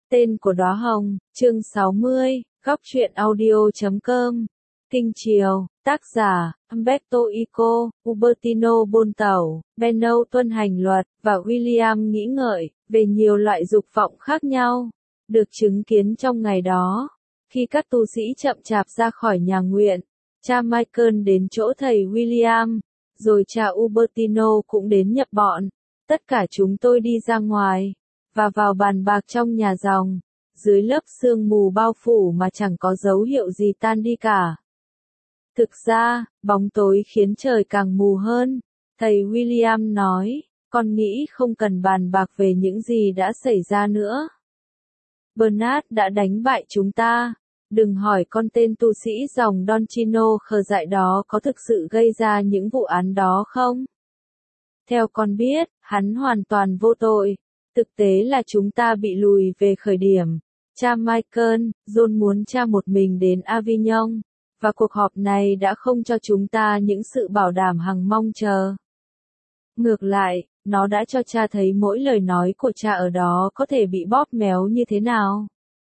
Tên của đóa hồng, chương 60, góc truyện audio.com. Kinh Triều, tác giả, Umberto Eco, Ubertino Bontẩu, Benno tuân hành luật, và William nghĩ ngợi, về nhiều loại dục vọng khác nhau, được chứng kiến trong ngày đó. Khi các tu sĩ chậm chạp ra khỏi nhà nguyện, cha Michael đến chỗ thầy William, rồi cha Ubertino cũng đến nhập bọn. Tất cả chúng tôi đi ra ngoài, và vào bàn bạc trong nhà dòng, dưới lớp sương mù bao phủ mà chẳng có dấu hiệu gì tan đi cả. Thực ra, bóng tối khiến trời càng mù hơn, thầy William nói, con nghĩ không cần bàn bạc về những gì đã xảy ra nữa. Bernard đã đánh bại chúng ta, đừng hỏi con tên tu sĩ dòng Don Chino khờ dại đó có thực sự gây ra những vụ án đó không? Theo con biết, hắn hoàn toàn vô tội. Thực tế là chúng ta bị lùi về khởi điểm. Cha Michael, John muốn cha một mình đến Avignon, và cuộc họp này đã không cho chúng ta những sự bảo đảm hằng mong chờ. Ngược lại, nó đã cho cha thấy mỗi lời nói của cha ở đó có thể bị bóp méo như thế nào.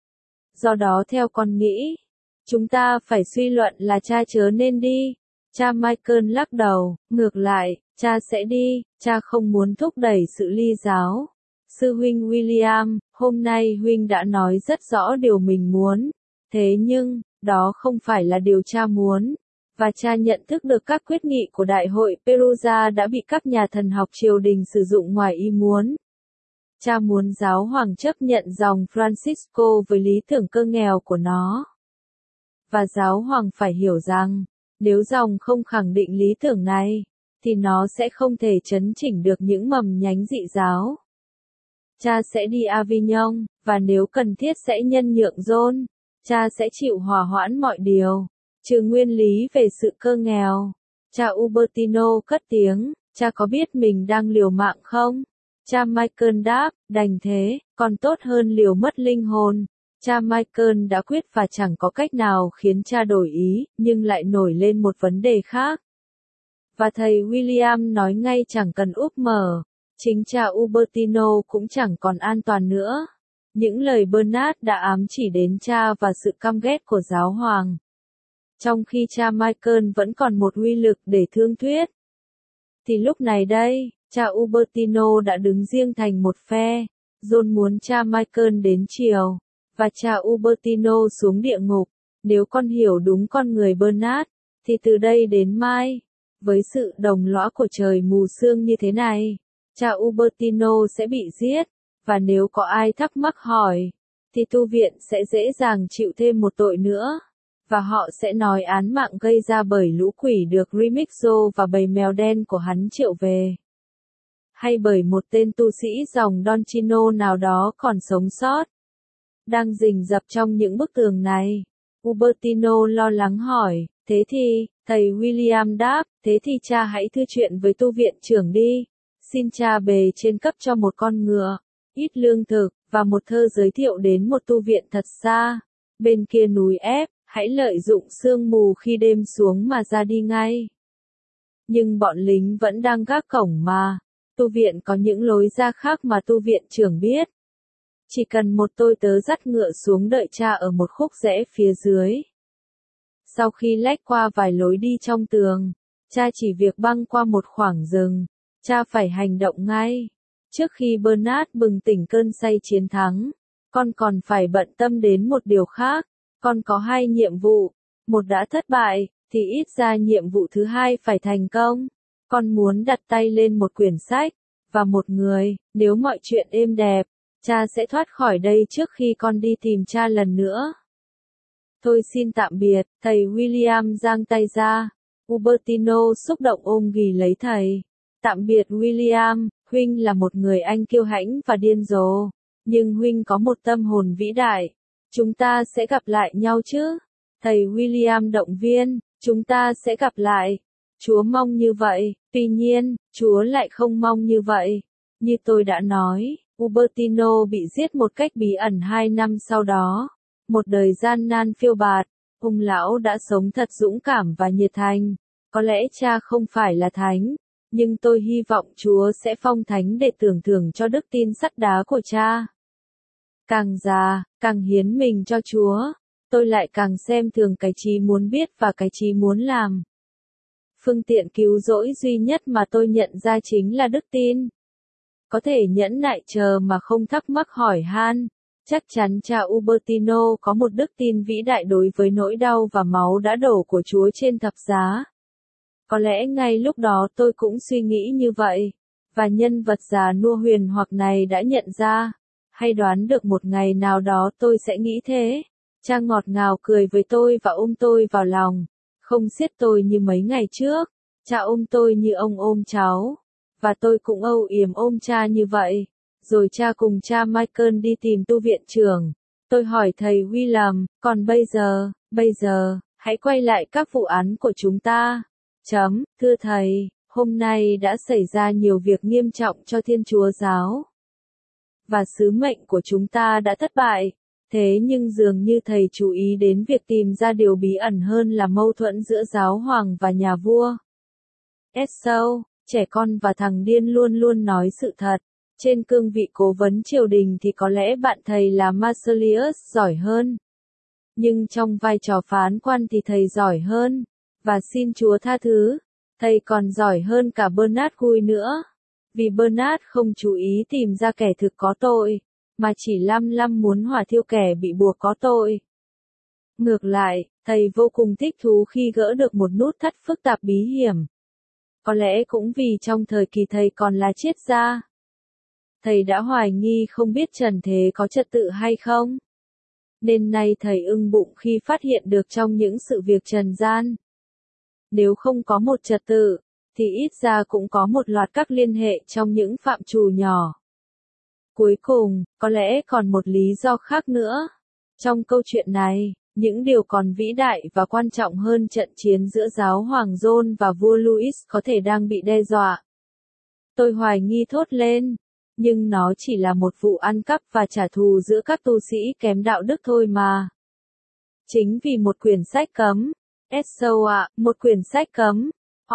Do đó theo con nghĩ, chúng ta phải suy luận là cha chớ nên đi. Cha Michael lắc đầu, ngược lại, cha sẽ đi, cha không muốn thúc đẩy sự ly giáo. Sư huynh William, hôm nay huynh đã nói rất rõ điều mình muốn, thế nhưng, đó không phải là điều cha muốn, và cha nhận thức được các quyết nghị của Đại hội Perugia đã bị các nhà thần học triều đình sử dụng ngoài ý muốn. Cha muốn giáo hoàng chấp nhận dòng Francisco với lý tưởng cơ nghèo của nó. Và giáo hoàng phải hiểu rằng, nếu dòng không khẳng định lý tưởng này, thì nó sẽ không thể chấn chỉnh được những mầm nhánh dị giáo. Cha sẽ đi Avignon, và nếu cần thiết sẽ nhân nhượng John. Cha sẽ chịu hòa hoãn mọi điều, trừ nguyên lý về sự cơ nghèo. Cha Ubertino cất tiếng, cha có biết mình đang liều mạng không? Cha Michael đáp, đành thế, còn tốt hơn liều mất linh hồn. Cha Michael đã quyết và chẳng có cách nào khiến cha đổi ý, nhưng lại nổi lên một vấn đề khác. Và thầy William nói ngay chẳng cần úp mở. Chính cha Ubertino cũng chẳng còn an toàn nữa. Những lời Bernard đã ám chỉ đến cha và sự căm ghét của giáo hoàng. Trong khi cha Michael vẫn còn một uy lực để thương thuyết. Thì lúc này đây, cha Ubertino đã đứng riêng thành một phe. John muốn cha Michael đến chiều, và cha Ubertino xuống địa ngục. Nếu con hiểu đúng con người Bernard, thì từ đây đến mai, với sự đồng lõa của trời mù sương như thế này, cha Ubertino sẽ bị giết, và nếu có ai thắc mắc hỏi, thì tu viện sẽ dễ dàng chịu thêm một tội nữa, và họ sẽ nói án mạng gây ra bởi lũ quỷ được Remigio và bầy mèo đen của hắn triệu về. Hay bởi một tên tu sĩ dòng Don Chino nào đó còn sống sót, đang rình rập trong những bức tường này. Ubertino lo lắng hỏi, thế thì, thầy William đáp, thế thì cha hãy thư chuyện với tu viện trưởng đi. Xin cha bề trên cấp cho một con ngựa, ít lương thực, và một thơ giới thiệu đến một tu viện thật xa, bên kia núi ép, hãy lợi dụng sương mù khi đêm xuống mà ra đi ngay. Nhưng bọn lính vẫn đang gác cổng mà, tu viện có những lối ra khác mà tu viện trưởng biết. Chỉ cần một tôi tớ dắt ngựa xuống đợi cha ở một khúc rẽ phía dưới. Sau khi lách qua vài lối đi trong tường, cha chỉ việc băng qua một khoảng rừng. Cha phải hành động ngay. Trước khi Bernard bừng tỉnh cơn say chiến thắng, con còn phải bận tâm đến một điều khác. Con có 2 nhiệm vụ, một đã thất bại, thì ít ra nhiệm vụ thứ 2 phải thành công. Con muốn đặt tay lên một quyển sách, và một người, nếu mọi chuyện êm đẹp, cha sẽ thoát khỏi đây trước khi con đi tìm cha lần nữa. Thôi xin tạm biệt, thầy William giang tay ra. Ubertino xúc động ôm ghì lấy thầy. Tạm biệt William, huynh là một người anh kiêu hãnh và điên rồ, nhưng huynh có một tâm hồn vĩ đại. Chúng ta sẽ gặp lại nhau chứ? Thầy William động viên, chúng ta sẽ gặp lại. Chúa mong như vậy, tuy nhiên, Chúa lại không mong như vậy. Như tôi đã nói, Ubertino bị giết một cách bí ẩn 2 năm sau đó. Một đời gian nan phiêu bạt, ông lão đã sống thật dũng cảm và nhiệt thành. Có lẽ cha không phải là thánh, nhưng tôi hy vọng Chúa sẽ phong thánh để tưởng thưởng cho đức tin sắt đá của cha. Càng già, càng hiến mình cho Chúa, tôi lại càng xem thường cái chí muốn biết và cái chí muốn làm. Phương tiện cứu rỗi duy nhất mà tôi nhận ra chính là đức tin. Có thể nhẫn nại chờ mà không thắc mắc hỏi han. Chắc chắn cha Ubertino có một đức tin vĩ đại đối với nỗi đau và máu đã đổ của Chúa trên thập giá. Có lẽ ngay lúc đó tôi cũng suy nghĩ như vậy, và nhân vật già nua huyền hoặc này đã nhận ra, hay đoán được một ngày nào đó tôi sẽ nghĩ thế. Cha ngọt ngào cười với tôi và ôm tôi vào lòng, không siết tôi như mấy ngày trước. Cha ôm tôi như ông ôm cháu, và tôi cũng âu yếm ôm cha như vậy. Rồi cha cùng cha Michael đi tìm tu viện trưởng. Tôi hỏi thầy William, còn bây giờ, hãy quay lại các vụ án của chúng ta. Thưa thầy, hôm nay đã xảy ra nhiều việc nghiêm trọng cho Thiên Chúa giáo. Và sứ mệnh của chúng ta đã thất bại. Thế nhưng dường như thầy chú ý đến việc tìm ra điều bí ẩn hơn là mâu thuẫn giữa giáo hoàng và nhà vua. Esau, trẻ con và thằng điên luôn luôn nói sự thật. Trên cương vị cố vấn triều đình thì có lẽ bạn thầy là Marsilius giỏi hơn. Nhưng trong vai trò phán quan thì thầy giỏi hơn. Và xin Chúa tha thứ, thầy còn giỏi hơn cả Bernard Guy nữa. Vì Bernard không chú ý tìm ra kẻ thực có tội, mà chỉ lăm muốn hỏa thiêu kẻ bị buộc có tội. Ngược lại, thầy vô cùng thích thú khi gỡ được một nút thắt phức tạp bí hiểm. Có lẽ cũng vì trong thời kỳ thầy còn là triết gia. Thầy đã hoài nghi không biết trần thế có trật tự hay không. Nên nay thầy ưng bụng khi phát hiện được trong những sự việc trần gian. Nếu không có một trật tự, thì ít ra cũng có một loạt các liên hệ trong những phạm trù nhỏ. Cuối cùng, có lẽ còn một lý do khác nữa. Trong câu chuyện này, những điều còn vĩ đại và quan trọng hơn trận chiến giữa giáo hoàng John và vua Louis có thể đang bị đe dọa. Tôi hoài nghi thốt lên, nhưng nó chỉ là một vụ ăn cắp và trả thù giữa các tu sĩ kém đạo đức thôi mà. Chính vì một quyển sách cấm, Esau ạ, một quyển sách cấm.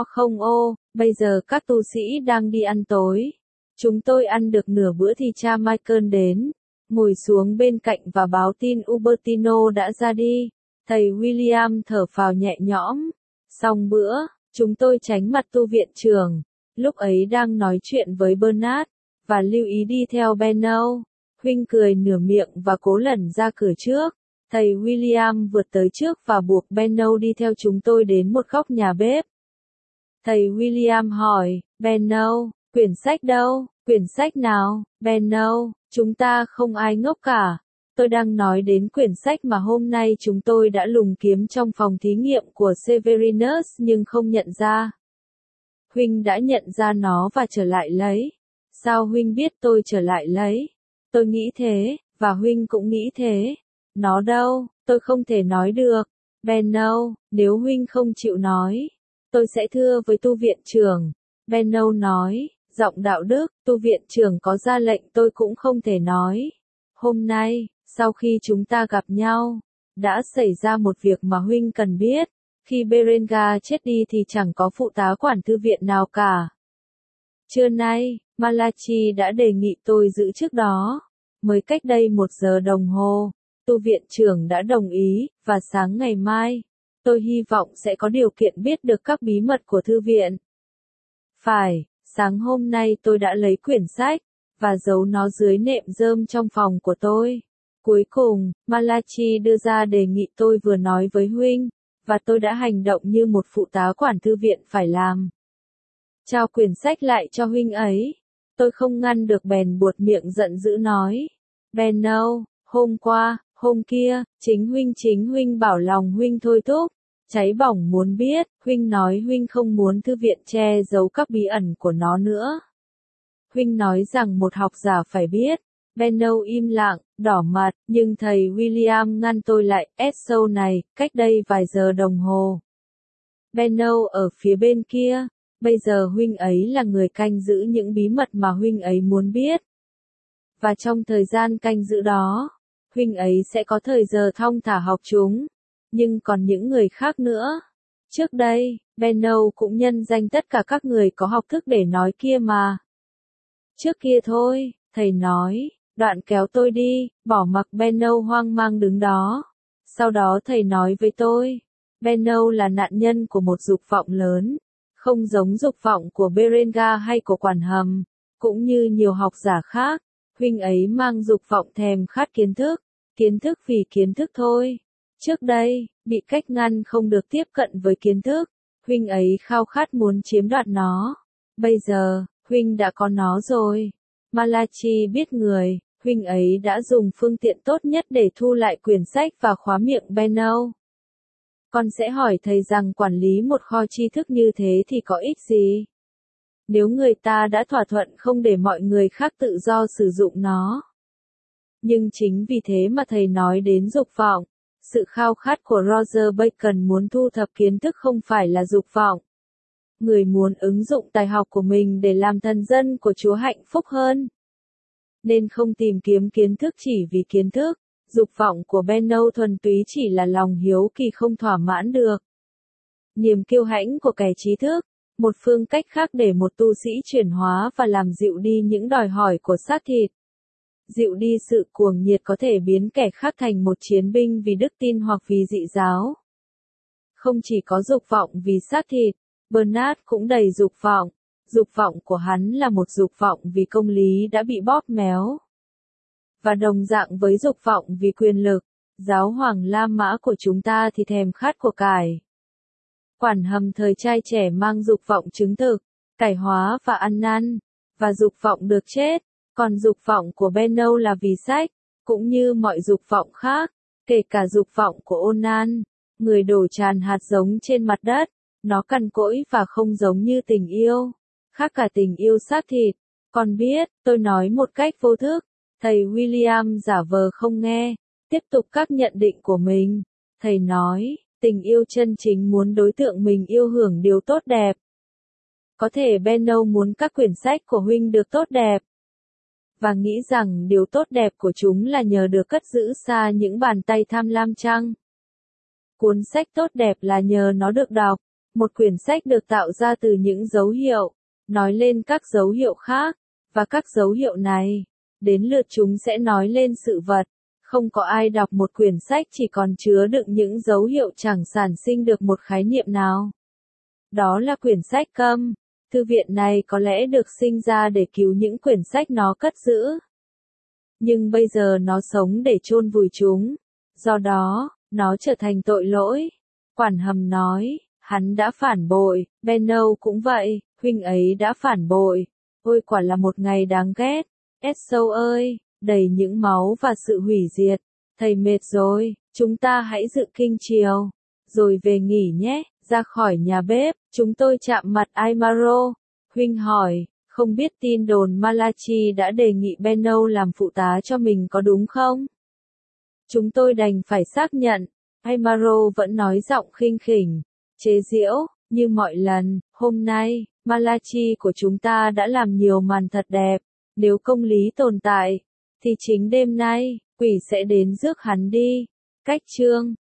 Bây giờ các tu sĩ đang đi ăn tối. Chúng tôi ăn được nửa bữa thì cha Michael đến, ngồi xuống bên cạnh và báo tin Ubertino đã ra đi. Thầy William thở phào nhẹ nhõm. Xong bữa, chúng tôi tránh mặt tu viện trưởng. Lúc ấy đang nói chuyện với Bernard, và lưu ý đi theo Benno. Huynh cười nửa miệng và cố lẩn ra cửa trước. Thầy William vượt tới trước và buộc Benno đi theo chúng tôi đến một góc nhà bếp. Thầy William hỏi, Benno, quyển sách đâu? Quyển sách nào? Benno, chúng ta không ai ngốc cả. Tôi đang nói đến quyển sách mà hôm nay chúng tôi đã lùng kiếm trong phòng thí nghiệm của Severinus nhưng không nhận ra. Huynh đã nhận ra nó và trở lại lấy. Sao Huynh biết tôi trở lại lấy? Tôi nghĩ thế, và Huynh cũng nghĩ thế. Nó đâu? Tôi không thể nói được. Benno, nếu Huynh không chịu nói, tôi sẽ thưa với tu viện trưởng. Benno nói, giọng đạo đức, tu viện trưởng có ra lệnh tôi cũng không thể nói. Hôm nay, sau khi chúng ta gặp nhau, đã xảy ra một việc mà Huynh cần biết. Khi Berengar chết đi thì chẳng có phụ tá quản thư viện nào cả. Trưa nay, Malachi đã đề nghị tôi giữ chức đó. Mới cách đây 1 giờ đồng hồ, tu viện trưởng đã đồng ý, và sáng ngày mai, tôi hy vọng sẽ có điều kiện biết được các bí mật của thư viện. Phải, sáng hôm nay tôi đã lấy quyển sách, và giấu nó dưới nệm rơm trong phòng của tôi. Cuối cùng, Malachi đưa ra đề nghị tôi vừa nói với Huynh, và tôi đã hành động như một phụ tá quản thư viện phải làm. Trao quyển sách lại cho Huynh ấy. Tôi không ngăn được bèn buột miệng giận dữ nói. Benno, hôm kia, chính Huynh bảo lòng Huynh thôi thúc. Cháy bỏng muốn biết, Huynh nói Huynh không muốn thư viện che giấu các bí ẩn của nó nữa. Huynh nói rằng một học giả phải biết. Benno im lặng, đỏ mặt, nhưng thầy William ngăn tôi lại, Esau này, cách đây vài giờ đồng hồ. Benno ở phía bên kia, bây giờ Huynh ấy là người canh giữ những bí mật mà Huynh ấy muốn biết. Và trong thời gian canh giữ đó, Huynh ấy sẽ có thời giờ thong thả học chúng. Nhưng còn những người khác nữa. Trước đây, Benno cũng nhân danh tất cả các người có học thức để nói kia mà. Trước kia thôi, thầy nói, Đoạn kéo tôi đi, bỏ mặc Benno hoang mang đứng đó. Sau đó thầy nói với tôi, Benno là nạn nhân của một dục vọng lớn, không giống dục vọng của Berengar hay của Quản Hầm, cũng như nhiều học giả khác, huynh ấy mang dục vọng thèm khát kiến thức vì kiến thức thôi. Trước đây, bị cách ngăn không được tiếp cận với kiến thức, huynh ấy khao khát muốn chiếm đoạt nó. Bây giờ, huynh đã có nó rồi. Malachi biết người, huynh ấy đã dùng phương tiện tốt nhất để thu lại quyển sách và khóa miệng Benno. Con sẽ hỏi thầy rằng quản lý một kho tri thức như thế thì có ích gì? Nếu người ta đã thỏa thuận không để mọi người khác tự do sử dụng nó. Nhưng chính vì thế mà thầy nói đến dục vọng. Sự khao khát của Roger Bacon muốn thu thập kiến thức không phải là dục vọng. Người muốn ứng dụng tài học của mình để làm thần dân của Chúa hạnh phúc hơn. Nên không tìm kiếm kiến thức chỉ vì kiến thức. Dục vọng của Benno thuần túy chỉ là lòng hiếu kỳ không thỏa mãn được. Niềm kiêu hãnh của kẻ trí thức, một phương cách khác để một tu sĩ chuyển hóa và làm dịu đi những đòi hỏi của xác thịt. Dịu đi sự cuồng nhiệt có thể biến kẻ khác thành một chiến binh vì đức tin hoặc vì dị giáo. Không chỉ có dục vọng vì xác thịt, Bernard cũng đầy dục vọng. Dục vọng của hắn là một dục vọng vì công lý đã bị bóp méo. Và đồng dạng với dục vọng vì quyền lực, giáo hoàng La Mã của chúng ta thì thèm khát của cải. Quản Hầm thời trai trẻ mang dục vọng chứng thực, cải hóa và ăn năn, và dục vọng được chết. Còn dục vọng của Benno là vì sách, cũng như mọi dục vọng khác, kể cả dục vọng của Onan, người đổ tràn hạt giống trên mặt đất, nó cằn cỗi và không giống như tình yêu, khác cả tình yêu xác thịt. Con biết, tôi nói một cách vô thức, thầy William giả vờ không nghe, tiếp tục các nhận định của mình. Thầy nói, tình yêu chân chính muốn đối tượng mình yêu hưởng điều tốt đẹp. Có thể Benno muốn các quyển sách của huynh được tốt đẹp. Và nghĩ rằng điều tốt đẹp của chúng là nhờ được cất giữ xa những bàn tay tham lam chăng? Cuốn sách tốt đẹp là nhờ nó được đọc. Một quyển sách được tạo ra từ những dấu hiệu, nói lên các dấu hiệu khác, và các dấu hiệu này, đến lượt chúng sẽ nói lên sự vật. Không có ai đọc một quyển sách chỉ còn chứa đựng những dấu hiệu chẳng sản sinh được một khái niệm nào. Đó là quyển sách câm. Thư viện này có lẽ được sinh ra để cứu những quyển sách nó cất giữ. Nhưng bây giờ nó sống để chôn vùi chúng. Do đó, nó trở thành tội lỗi. Quản Hầm nói, hắn đã phản bội, Benno cũng vậy, huynh ấy đã phản bội. Ôi quả là một ngày đáng ghét. Esso ơi, đầy những máu và sự hủy diệt. Thầy mệt rồi, chúng ta hãy dự kinh chiều. Rồi về nghỉ nhé. Ra khỏi nhà bếp, chúng tôi chạm mặt Aimaro. Huynh hỏi, không biết tin đồn Malachi đã đề nghị Benno làm phụ tá cho mình có đúng không? Chúng tôi đành phải xác nhận. Aimaro vẫn nói giọng khinh khỉnh, chế giễu, như mọi lần. Hôm nay, Malachi của chúng ta đã làm nhiều màn thật đẹp. Nếu công lý tồn tại, thì chính đêm nay, quỷ sẽ đến rước hắn đi. Cách chương